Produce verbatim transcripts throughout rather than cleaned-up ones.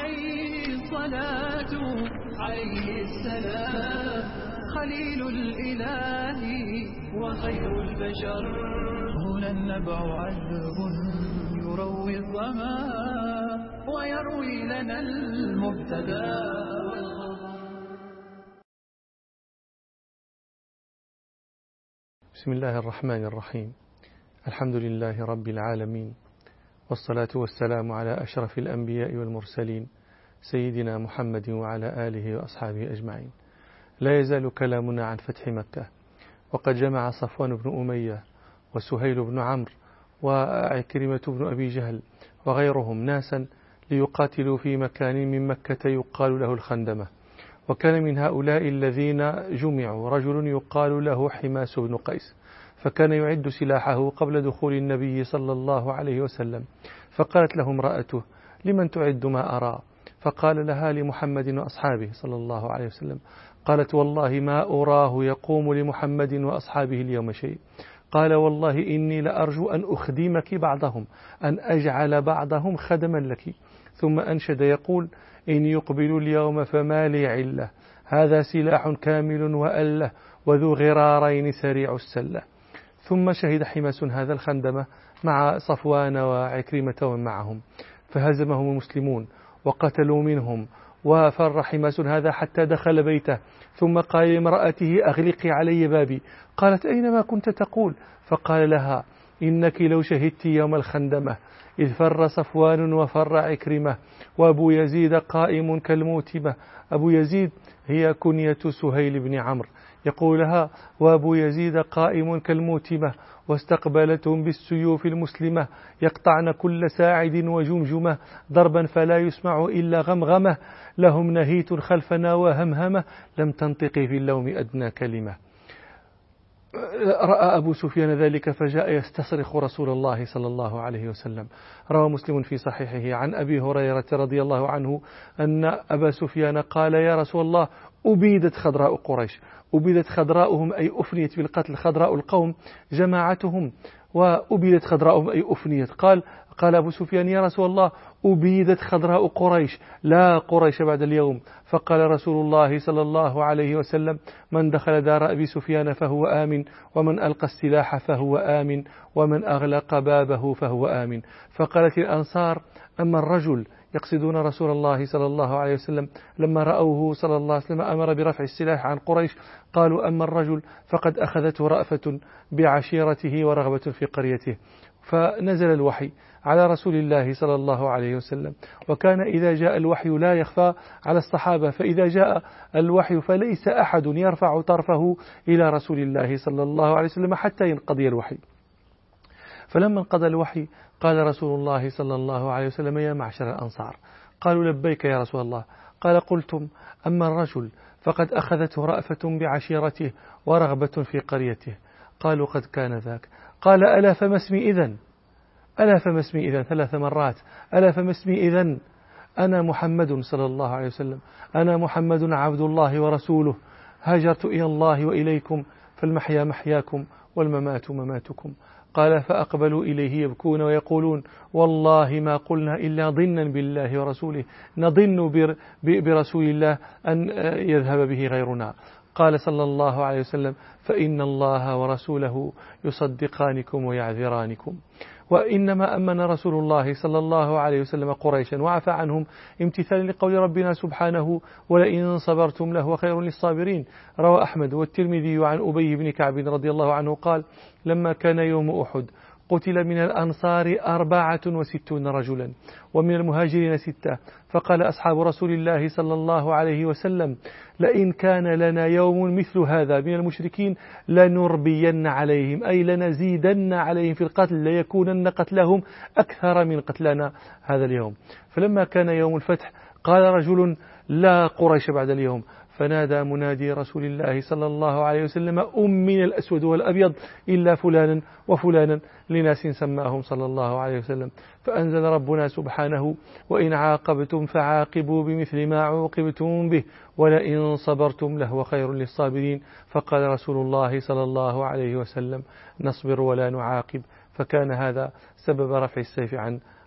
عليه الصلاة عليه السلام خليل الإله وخير البشر. هنا النبع عذب يروي الظما ويروي لنا المبتدى والخبر. بسم الله الرحمن الرحيم. الحمد لله رب العالمين، والصلاة والسلام على أشرف الأنبياء والمرسلين سيدنا محمد وعلى آله وأصحابه أجمعين. لا يزال كلامنا عن فتح مكة، وقد جمع صفوان بن أمية وسهيل بن عمرو وعكرمة بن أبي جهل وغيرهم ناسا ليقاتلوا في مكان من مكة يقال له الخندمة. وكان من هؤلاء الذين جمعوا رجل يقال له حماس بن قيس، فكان يعد سلاحه قبل دخول النبي صلى الله عليه وسلم. فقالت له امرأته: لمن تعد ما أرى؟ فقال لها: لمحمد وأصحابه صلى الله عليه وسلم. قالت: والله ما أراه يقوم لمحمد وأصحابه اليوم شيء. قال: والله إني لأرجو أن أخدمك بعضهم، أن أجعل بعضهم خدما لك. ثم أنشد يقول: إن يقبل اليوم فما لي علة، هذا سلاح كامل وأله، وذو غرارين سريع السلة. ثم شهد حماس هذا الخندمة مع صفوان وعكرمة ومن معهم، فهزمهم المسلمون وقتلوا منهم، وفر حماس هذا حتى دخل بيته، ثم قال لامرأته: أغلقي علي بابي. قالت: أينما كنت تقول؟ فقال لها: إنك لو شهدت يوم الخندمة إذ فر صفوان وفر عكرمة وأبو يزيد قائم كالموتمة. أبو يزيد هي كنية سهيل بن عمرو، يقول لها: وأبو يزيد قائم كالموتمة، واستقبلتهم بالسيوف المسلمة يقطعن كل ساعد وجمجمة، ضربا فلا يسمع إلا غمغمة، لهم نهيت خلفنا وهمهمة، لم تنطقي في اللوم أدنى كلمة. رأى أبو سفيان ذلك فجاء يستصرخ رسول الله صلى الله عليه وسلم. روى مسلم في صحيحه عن أبي هريرة رضي الله عنه أن أبا سفيان قال: يا رسول الله، أبيدت خضراء قريش. أبيدت خضراؤهم أي أفنيت بالقتل، خضراء القوم جماعتهم، وأبيدت خضراؤهم أي أفنيت. قال قال أبو سفيان: يا رسول الله، أبيدت خضراء قريش، لا قريش بعد اليوم. فقال رسول الله صلى الله عليه وسلم: من دخل دار أبي سفيان فهو آمن، ومن ألقى السلاح فهو آمن، ومن أغلق بابه فهو آمن. فقالت الأنصار: أما الرجل، يقصدون رسول الله صلى الله عليه وسلم، لما رأوه صلى الله عليه وسلم أمر برفع السلاح عن قريش، قالوا: أما الرجل فقد أخذته رأفة بعشيرته ورغبة في قريته. فنزل الوحي على رسول الله صلى الله عليه وسلم، وكان إذا جاء الوحي لا يخفى على الصحابة، فإذا جاء الوحي فليس أحد يرفع طرفه إلى رسول الله صلى الله عليه وسلم حتى ينقضي الوحي. فلما انقضى الوحي قال رسول الله صلى الله عليه وسلم: يا معشر الأنصار. قالوا: لبيك يا رسول الله. قال: قلتم: أما الرجل فقد أخذته رأفة بعشيرته ورغبة في قريته. قالوا: قد كان ذاك. قال: ألا فما اسمي إذن؟ ألا فما اسمي إذن؟ ثلاث مرات: ألا فما اسمي إذن؟ أنا محمد صلى الله عليه وسلم، أنا محمد عبد الله ورسوله، هاجرت إلى الله وإليكم، فالمحيا محياكم والممات مماتكم. قال: فأقبلوا إليه يبكون ويقولون: والله ما قلنا إلا ظنا بالله ورسوله، نظن برسول الله أن يذهب به غيرنا. قال صلى الله عليه وسلم: فإن الله ورسوله يصدقانكم ويعذرانكم. وإنما أمن رسول الله صلى الله عليه وسلم قريشا وعفى عنهم امتثالا لقول ربنا سبحانه: ولئن صبرتم لهو خير للصابرين. روى أحمد والترمذي عن أبي بن كعب رضي الله عنه قال: لما كان يوم أحد قتل من الأنصار أربعة وستون رجلا، ومن المهاجرين ستة. فقال أصحاب رسول الله صلى الله عليه وسلم: لئن كان لنا يوم مثل هذا من المشركين لنربين عليهم، أي لنزيدن عليهم في القتل، ليكونن قتلهم أكثر من قتلنا هذا اليوم. فلما كان يوم الفتح قال رجل: لا قريش بعد اليوم. فنادى منادي رسول الله صلى الله عليه وسلم: أم من الأسود والأبيض إلا فلانا وفلانا، لناس سماهم صلى الله عليه وسلم. فأنزل ربنا سبحانه: وإن عاقبتم فعاقبوا بمثل ما عوقبتم به ولئن صبرتم لهو خير للصابرين. فقال رسول الله صلى الله عليه وسلم: نصبر ولا نعاقب. فكان هذا سبب رفع السيف عن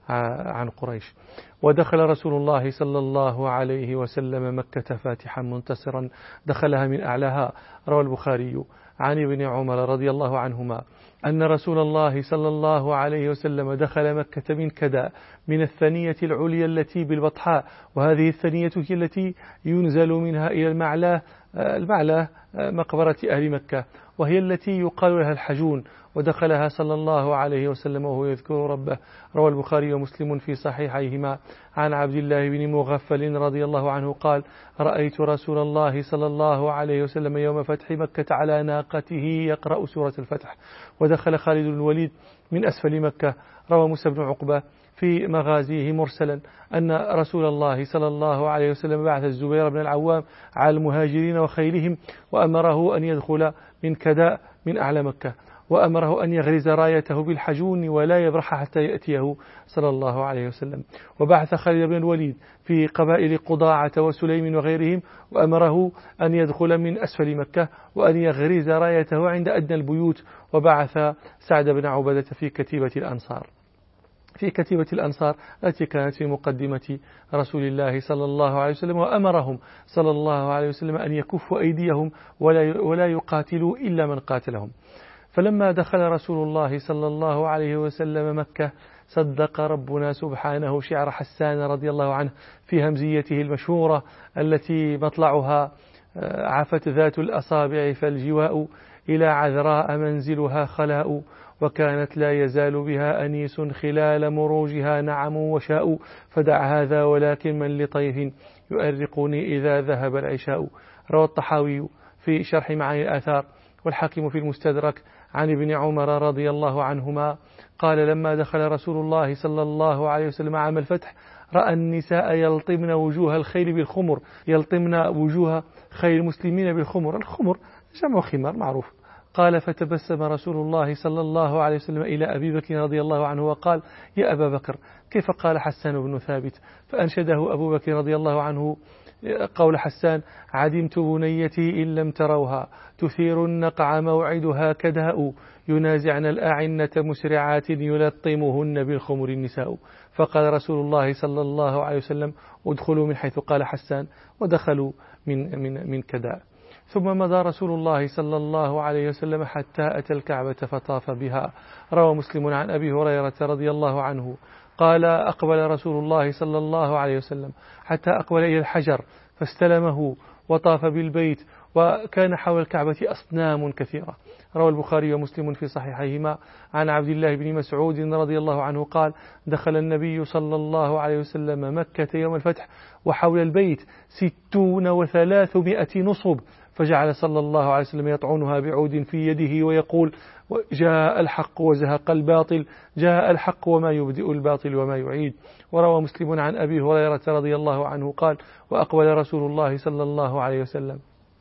عن قريش. ودخل رسول الله صلى الله عليه وسلم مكة فاتحا منتصرا، دخلها من أعلاها. روى البخاري عن ابن عمر رضي الله عنهما أن رسول الله صلى الله عليه وسلم دخل مكة من كدا، من الثنية العليا التي بالبطحاء، وهذه الثنية هي التي ينزل منها إلى المعلاه، المعلاه مقبرة أهل مكة، وهي التي يقال لها الحجون، ودخلها صلى الله عليه وسلم وهو يذكر ربه. روى البخاري ومسلم في صحيحيهما عن عبد الله بن مغفل رضي الله عنه قال: رأيت رسول الله صلى الله عليه وسلم يوم فتح مكة على ناقته يقرأ سورة الفتح. ودخل خالد بن الوليد من أسفل مكة. روى موسى بن عقبة في مغازيه مرسلا أن رسول الله صلى الله عليه وسلم بعث الزبير بن العوام على المهاجرين وخيلهم، وأمره أن يدخل من كداء من أعلى مكة، وأمره أن يغرز رايته بالحجون ولا يبرح حتى يأتيه صلى الله عليه وسلم. وبعث خالد بن الوليد في قبائل قضاعة وسليم وغيرهم، وأمره أن يدخل من أسفل مكة وأن يغرز رايته عند أدنى البيوت. وبعث سعد بن عبادة في كتيبة الأنصار في كتيبة الأنصار التي كانت في مقدمة رسول الله صلى الله عليه وسلم، وأمرهم صلى الله عليه وسلم أن يكفوا أيديهم ولا يقاتلوا إلا من قاتلهم. فلما دخل رسول الله صلى الله عليه وسلم مكة صدق ربنا سبحانه شعر حسان رضي الله عنه في همزيته المشهورة التي مطلعها: عفت ذات الأصابع فالجواء إلى عذراء منزلها خلاء، وكانت لا يزال بها أنيس خلال مروجها نعم وشاء، فدع هذا ولكن من لطيف يؤرقني إذا ذهب العشاء. روى الطحاوي في شرح معاني الآثار والحاكم في المستدرك عن ابن عمر رضي الله عنهما قال: لما دخل رسول الله صلى الله عليه وسلم عام الفتح رأى النساء يلطمن وجوه الخيل بالخمر، يلطمن وجوه خيل المسلمين بالخمر، الخمر جمع خمار معروف. قال: فتبسم رسول الله صلى الله عليه وسلم إلى أبي بكر رضي الله عنه وقال: يا أبا بكر، كيف قال حسان بن ثابت؟ فأنشده أبو بكر رضي الله عنه قول حسان: عدمت بنيتي إن لم تروها، تثير النقع موعدها كداء، ينازعن الأعنة مسرعات يلطمهن بالخمر النساء. فقال رسول الله صلى الله عليه وسلم: ادخلوا من حيث قال حسان، ودخلوا من, من, من كداء. ثم مضى رسول الله صلى الله عليه وسلم حتى أتى الكعبة فطاف بها. روى مسلم عن أبي هريرة رضي الله عنه قال: أقبل رسول الله صلى الله عليه وسلم حتى أقبل إلى الحجر فاستلمه وطاف بالبيت، وكان حول الكعبة أصنام كثيرة. روى البخاري ومسلم في صحيحيهما عن عبد الله بن مسعود رضي الله عنه قال: دخل النبي صلى الله عليه وسلم مكة يوم الفتح وحول البيت ستون وثلاثمائة نصب، فجعل صلى الله عليه وسلم يطعنها بعود في يده ويقول: جاء الحق وزهق الباطل، جاء الحق وما يبدئ الباطل وما يعيد. وروى مسلم عن أبي هريرة رضي الله عنه قال: وأقبل رسول الله صلى الله عليه وسلم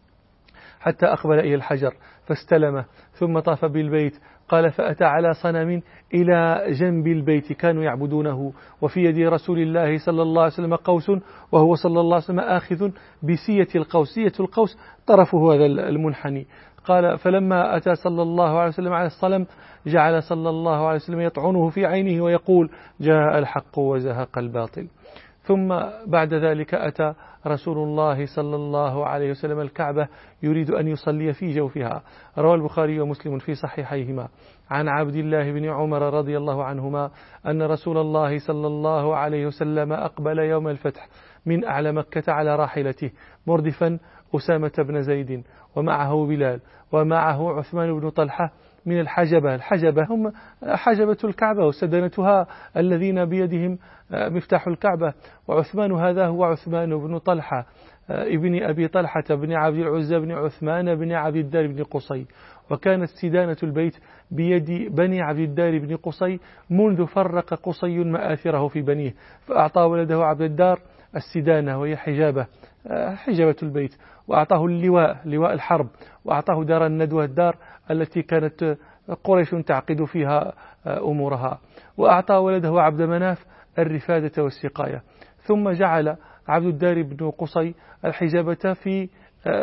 حتى أقبل إلى الحجر فاستلمه ثم طاف بالبيت. قال: فأتى على صنم إلى جنب البيت كانوا يعبدونه، وفي يد رسول الله صلى الله عليه وسلم قوس، وهو صلى الله عليه وسلم آخذ بسية القوس، سية القوس طرفه هذا المنحني. قال: فلما أتى صلى الله عليه وسلم على الصنم جعل صلى الله عليه وسلم يطعنه في عينه ويقول: جاء الحق وزهق الباطل. ثم بعد ذلك أتى رسول الله صلى الله عليه وسلم الكعبة يريد أن يصلي في جوفها. روى البخاري ومسلم في صحيحيهما عن عبد الله بن عمر رضي الله عنهما أن رسول الله صلى الله عليه وسلم أقبل يوم الفتح من أعلى مكة على راحلته مردفا أسامة بن زيد، ومعه بلال، ومعه عثمان بن طلحة من الحجبة. الحجبة هم حجبة الكعبة وسدنتها الذين بيدهم مفتاح الكعبة. وعثمان هذا هو عثمان بن طلحة ابن أبي طلحة بن عبد العزى بن عثمان بن عبد الدار بن قصي. وكانت سدانة البيت بيد بني عبد الدار بن قصي منذ فرق قصي مآثره في بنيه، فأعطى ولده عبد الدار السدانة وهي حجابة حجبة البيت، وأعطاه اللواء لواء الحرب، وأعطاه دار الندوة الدار التي كانت قريش تعقد فيها أمورها، وأعطى ولده عبد مناف الرفادة والسقاية. ثم جعل عبد الدار بن قصي الحجابة في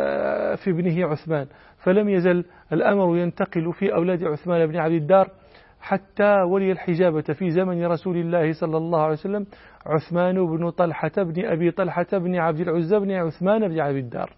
في ابنه عثمان، فلم يزل الأمر ينتقل في أولاد عثمان بن عبد الدار حتى ولي الحجابة في زمن رسول الله صلى الله عليه وسلم عثمان بن طلحة بن أبي طلحة بن عبد العزى بن عثمان بن عبد الدار.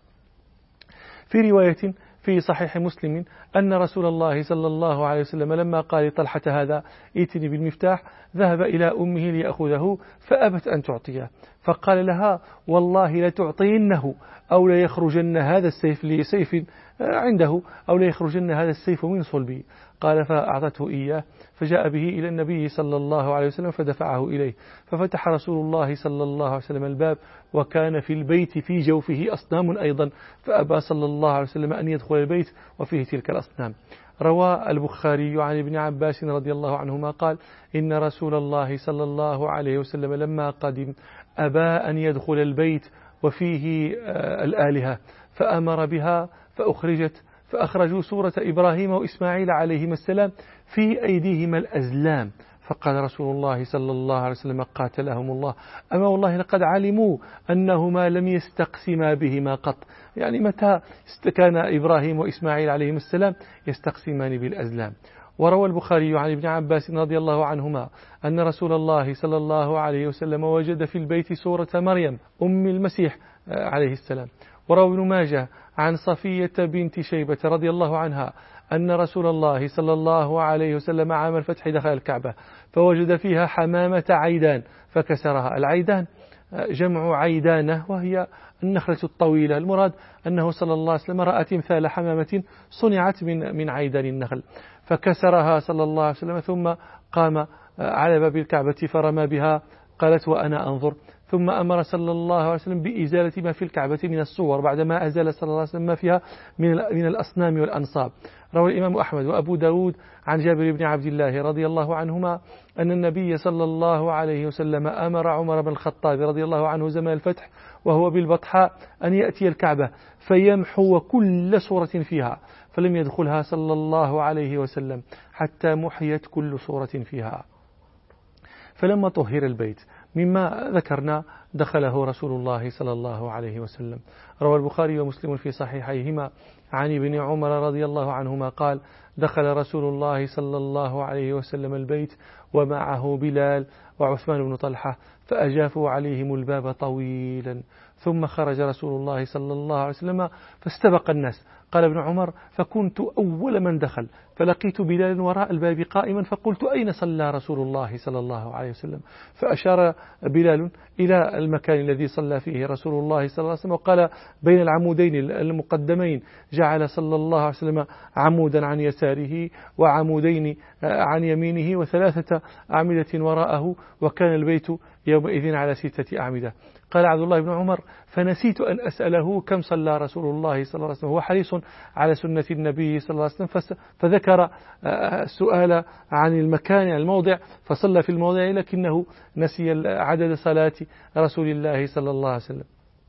في رواية في صحيح مسلم أن رسول الله صلى الله عليه وسلم لما قال لطلحة هذا ائتني بالمفتاح ذهب إلى أمه ليأخذه فأبت أن تعطيه، فقال لها والله لتعطينه أو ليخرجن هذا السيف لي سيف عنده أو ليخرجن هذا السيف من صلبي. قال فأعطته إياه فجاء به إلى النبي صلى الله عليه وسلم فدفعه إليه، ففتح رسول الله صلى الله عليه وسلم الباب وكان في البيت في جوفه أصنام أيضا، فأبى صلى الله عليه وسلم أن يدخل البيت وفيه تلك الأصنام. روى البخاري عن ابن عباس رضي الله عنهما قال إن رسول الله صلى الله عليه وسلم لما قدم أبى أن يدخل البيت وفيه الآلهة فأمر بها فأخرجت، فأخرجوا سورة إبراهيم وإسماعيل عليهما السلام في أيديهما الأزلام، فقال رسول الله صلى الله عليه وسلم قاتلهم الله أما والله لقد علموا أنهما لم يستقسما بهما قط، يعني متى كان إبراهيم وإسماعيل عليهما السلام يستقسمان بالأزلام. وروى البخاري عن ابن عباس رضي الله عنهما أن رسول الله صلى الله عليه وسلم وجد في البيت سورة مريم أم المسيح عليه السلام. وروى ابن ماجه عن صفية بنت شيبة رضي الله عنها أن رسول الله صلى الله عليه وسلم عام الفتح دخل الكعبة فوجد فيها حمامة عيدان فكسرها. العيدان جمع عيدانة وهي النخلة الطويلة، المراد أنه صلى الله عليه وسلم رأى تمثال حمامة صنعت من من عيدان النخل فكسرها صلى الله عليه وسلم، ثم قام على باب الكعبة فرمى بها. قالت وأنا أنظر، ثم أمر صلى الله عليه وسلم بإزالة ما في الكعبة من الصور بعدما أزال صلى الله عليه وسلم ما فيها من من الأصنام والأنصاب. روى الإمام أحمد وأبو داود عن جابر بن عبد الله رضي الله عنهما أن النبي صلى الله عليه وسلم أمر عمر بن الخطاب رضي الله عنه زمان الفتح وهو بالبطحاء أن يأتي الكعبة فيمحو كل صورة فيها، فلم يدخلها صلى الله عليه وسلم حتى محيت كل صورة فيها. فلما طهر البيت مما ذكرنا دخله رسول الله صلى الله عليه وسلم. روى البخاري ومسلم في صحيحيهما عن ابن عمر رضي الله عنهما قال دخل رسول الله صلى الله عليه وسلم البيت ومعه بلال وعثمان بن طلحة فأجافوا عليهم الباب طويلا، ثم خرج رسول الله صلى الله عليه وسلم فاستبق الناس. قال ابن عمر فكنت أول من دخل فلقيت بلال وراء الباب قائما فقلت أين صلى رسول الله صلى الله عليه وسلم؟ فأشار بلال إلى المكان الذي صلى فيه رسول الله صلى الله عليه وسلم وقال بين العمودين المقدمين، جعل صلى الله عليه وسلم عمودا عن يساره وعمودين عن يمينه وثلاثة أعمدة وراءه، وكان البيت يومئذ على ستة أعمدة. قال عبد الله بن عمر فنسيت أن أسأله كم صلى رسول الله صلى الله عليه وسلم، هو حريص على سنة النبي صلى الله عليه وسلم، فذكر السؤال عن المكان عن الموضع فصلى في الموضع لكنه نسي عدد صلاة رسول الله صلى الله عليه وسلم.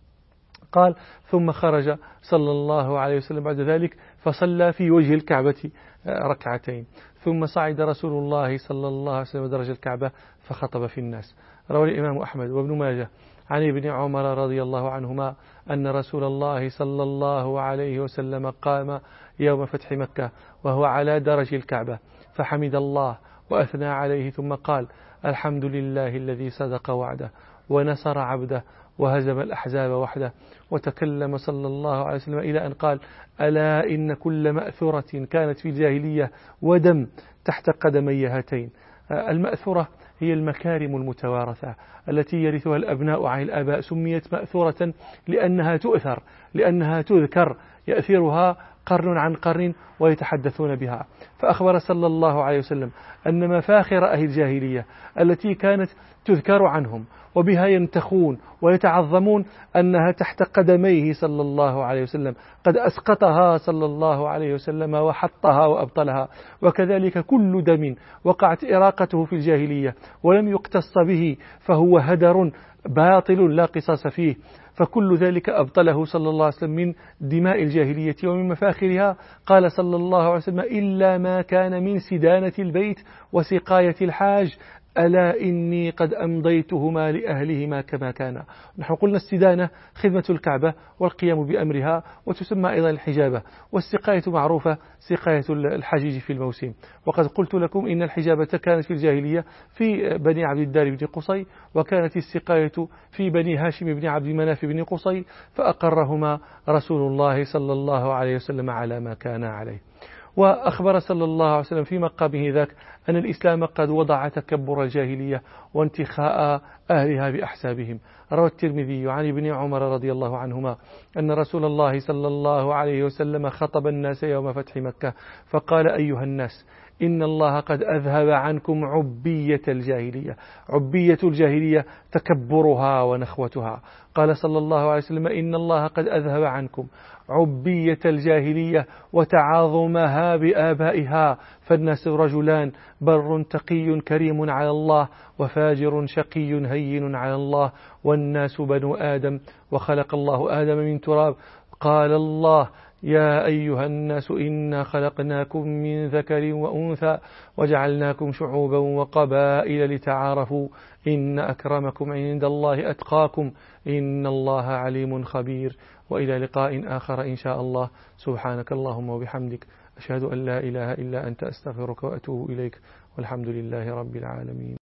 قال ثم خرج صلى الله عليه وسلم بعد ذلك فصلى في وجه الكعبة ركعتين، ثم صعد رسول الله صلى الله عليه وسلم درج الكعبة فخطب في الناس. روى الإمام أحمد وابن ماجه عن ابن عمر رضي الله عنهما أن رسول الله صلى الله عليه وسلم قام يوم فتح مكة وهو على درج الكعبة فحمد الله وأثنى عليه، ثم قال الحمد لله الذي صدق وعده ونصر عبده وهزم الأحزاب وحده، وتكلم صلى الله عليه وسلم إلى أن قال ألا إن كل مأثورة كانت في الجاهلية ودم تحت قدمي هاتين. المأثورة هي المكارم المتوارثة التي يرثها الأبناء عن الآباء، سميت مأثورة لأنها تؤثر لأنها تذكر يأثرها قرن عن قرن ويتحدثون بها. فأخبر صلى الله عليه وسلم أن مفاخر أهل الجاهلية التي كانت تذكر عنهم وبها ينتخون ويتعظمون أنها تحت قدميه صلى الله عليه وسلم قد أسقطها صلى الله عليه وسلم وحطها وأبطلها. وكذلك كل دم وقعت إراقته في الجاهلية ولم يقتص به فهو هدر باطل لا قصاص فيه، فكل ذلك أبطله صلى الله عليه وسلم من دماء الجاهلية ومن مفاخرها. قال صلى الله عليه وسلم إلا ما كان من سدانة البيت وسقاية الحاج ألا إني قد أمضيتهما لأهلهما كما كان. نحن قلنا السدانة خدمة الكعبة والقيام بأمرها، وتسمى أيضا الحجابة، والسقاية معروفة سقاية الحجيج في الموسم. وقد قلت لكم إن الحجابة كانت في الجاهلية في بني عبد الدار بن قصي، وكانت السقاية في بني هاشم بن عبد مناف بن قصي، فأقرهما رسول الله صلى الله عليه وسلم على ما كان عليه. وأخبر صلى الله عليه وسلم في مقامه ذاك أن الإسلام قد وضع تكبر الجاهلية وانتخاء أهلها بأحسابهم. روى الترمذي عن ابن عمر رضي الله عنهما أن رسول الله صلى الله عليه وسلم خطب الناس يوم فتح مكة فقال: أيها الناس، إن الله قد أذهب عنكم عبية الجاهلية. عبية الجاهلية تكبرها ونخوتها. قال صلى الله عليه وسلم: إن الله قد أذهب عنكم عبية الجاهلية وتعاظمها بآبائها، فالناس رجلان: بر تقي كريم على الله، وفاجر شقي هين على الله، والناس بنو آدم، وخلق الله آدم من تراب. قال الله: يا أيها الناس إنا خلقناكم من ذكر وأنثى وجعلناكم شعوبا وقبائل لتعارفوا إن أكرمكم عند الله أتقاكم إن الله عليم خبير. وإلى لقاء آخر إن شاء الله. سبحانك اللهم وبحمدك، أشهد أن لا إله إلا أنت، أستغفرك وأتوب إليك، والحمد لله رب العالمين.